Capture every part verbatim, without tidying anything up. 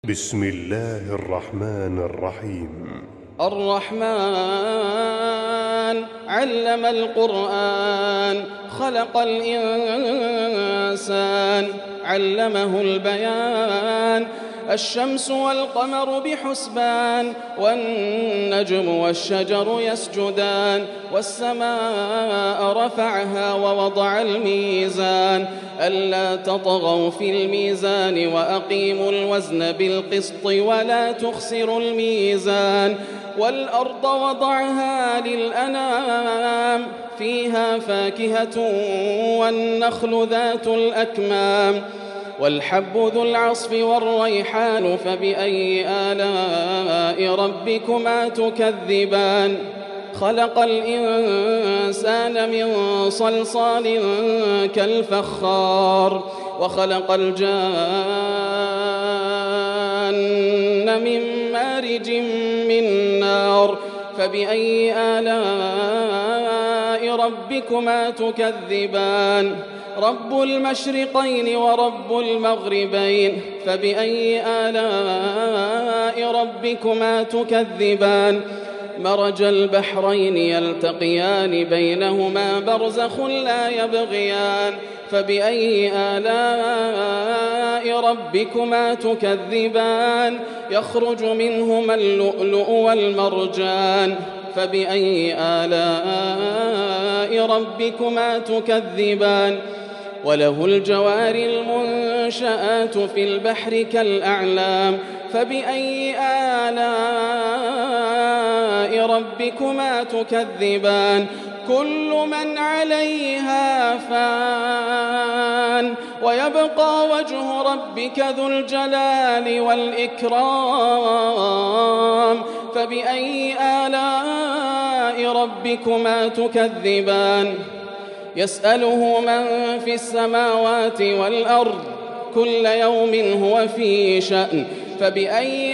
بسم الله الرحمن الرحيم. الرحمن علم القرآن خلق الإنسان علمه البيان الشمس والقمر بحسبان والنجم والشجر يسجدان والسماء رفعها ووضع الميزان ألا تطغوا في الميزان وأقيموا الوزن بالقسط ولا تخسروا الميزان والأرض وضعها للأنام فيها فاكهة والنخل ذات الأكمام والحب ذو العصف والريحان فبأي آلاء ربكما تكذبان خلق الإنسان من صلصال كالفخار وخلق الجان من مارج من نار فبأي آلاء ربكما تكذبان رب المشرقين ورب المغربين فبأي آلاء ربكما تكذبان مرج البحرين يلتقيان بينهما برزخ لا يبغيان فبأي آلاء ربكما تكذبان يخرج منهما اللؤلؤ والمرجان فبأي آلاء ربكما تكذبان وله الجوار المنشآت في البحر كالأعلام فبأي آلاء ربكما تكذبان كل من عليها فان ويبقى وجه ربك ذو الجلال والإكرام فبأي آلاء ربكما تكذبان يسأله من في السماوات والأرض كل يوم هو في شأن فبأي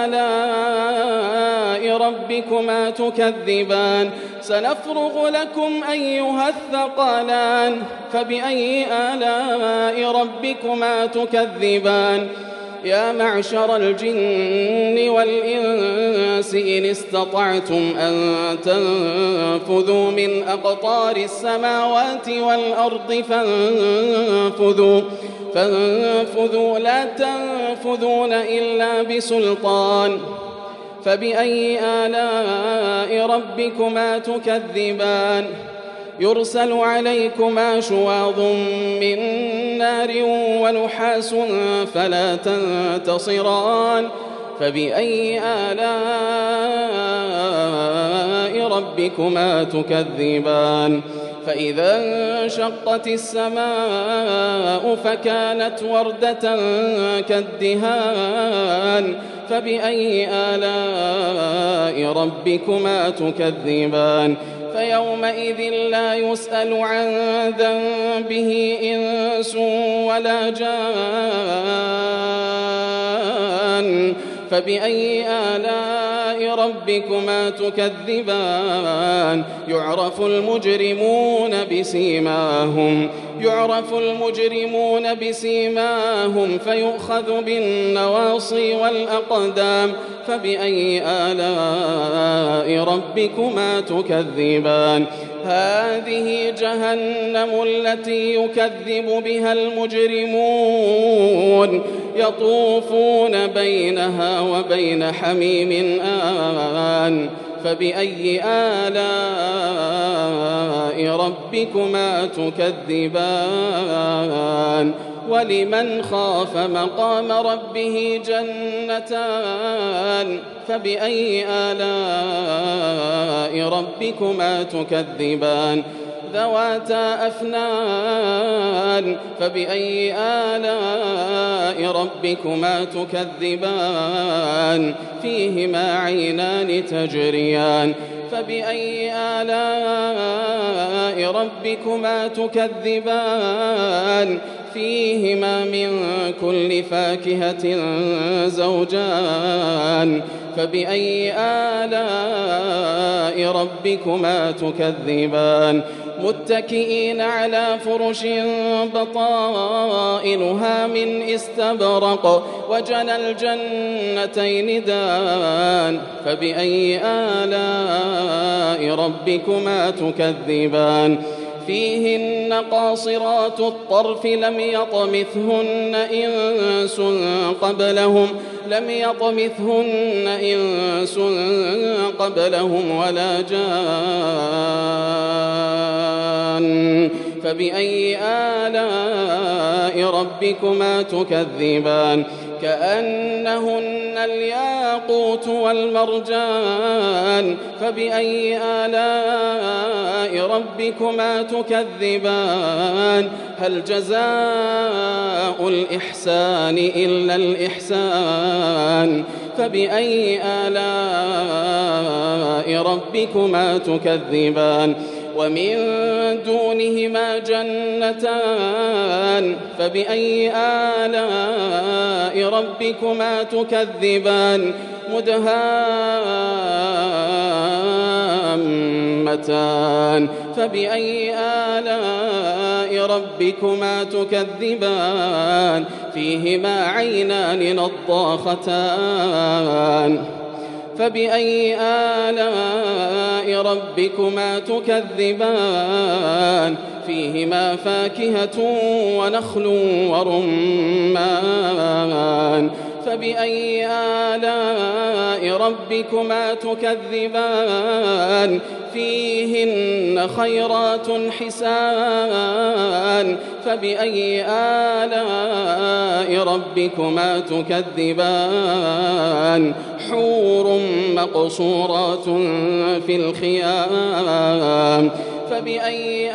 آلاء ربكما تكذبان سنفرغ لكم أيها الثقلان فبأي آلاء ربكما تكذبان يا معشر الجن والإنس إن استطعتم أن تنفذوا من أقطار السماوات والأرض فانفذوا فانفذوا لا تنفذون إلا بسلطان فبأي آلاء ربكما تكذبان يرسل عليكما شواظ من نار ونحاس فلا تنتصران فبأي آلاء ربكما تكذبان فإذا انشقت السماء فكانت وردة كالدهان فبأي آلاء ربكما تكذبان فيومئذ لا يسأل عن ذنبه إنس ولا جان فبأي آلاء ربكما تكذبان يعرف المجرمون بسيماهم يعرف المجرمون بسيماهم فيؤخذ بالنواصي والأقدام فبأي آلاء ربكما تكذبان هذه جهنم التي يكذب بها المجرمون يطوفون بينها وبين حميم آن فبأي آلاء ربكما تكذبان ولمن خاف مقام ربه جنتان فبأي آلاء ربكما تكذبان ذواتا أفنان فبأي آلاء ربكما تكذبان فيهما عينان تجريان فبأي آلاء ربكما تكذبان فيهما من كل فاكهة زوجان فبأي آلاء ربكما تكذبان متكئين على فرش بطائنها من استبرق وجنى الجنتين دان فبأي آلاء ربكما تكذبان فيهن قاصرات الطرف لم يطمثهن إنس قبلهم لم يطمثهن إنس قبلهم ولا جان فبأي آلاء ربكما تكذبان كأنهن الياقوت والمرجان فبأي آلاء ربكما تكذبان هل جزاء الإحسان إلا الإحسان فبأي آلاء ربكما تكذبان ومن دونهما جنتان فبأي آلاء ربكما تكذبان مدهامتان فبأي آلاء ربكما تكذبان فيهما عينان نضاختان فبأي آلاء ربكما تكذبان فيهما فاكهة ونخل ورمان فبأي آلاء ربكما تكذبان فيهن خيرات حسان فبأي آلاء ربكما تكذبان حور مقصورات في الخيام فبأي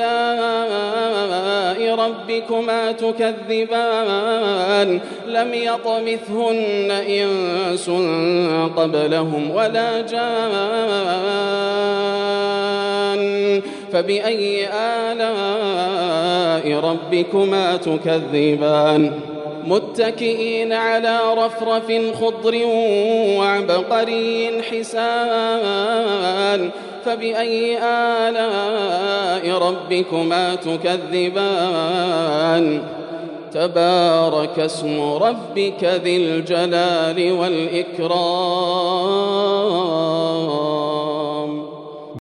آلاء ربكما تكذبان لم يطمثهن إنس قبلهم ولا جان فبأي آلاء ربكما تكذبان متكئين على رفرف خضر وعبقري حسان فبأي آلاء ربكما تكذبان تبارك اسم ربك ذي الجلال والإكرام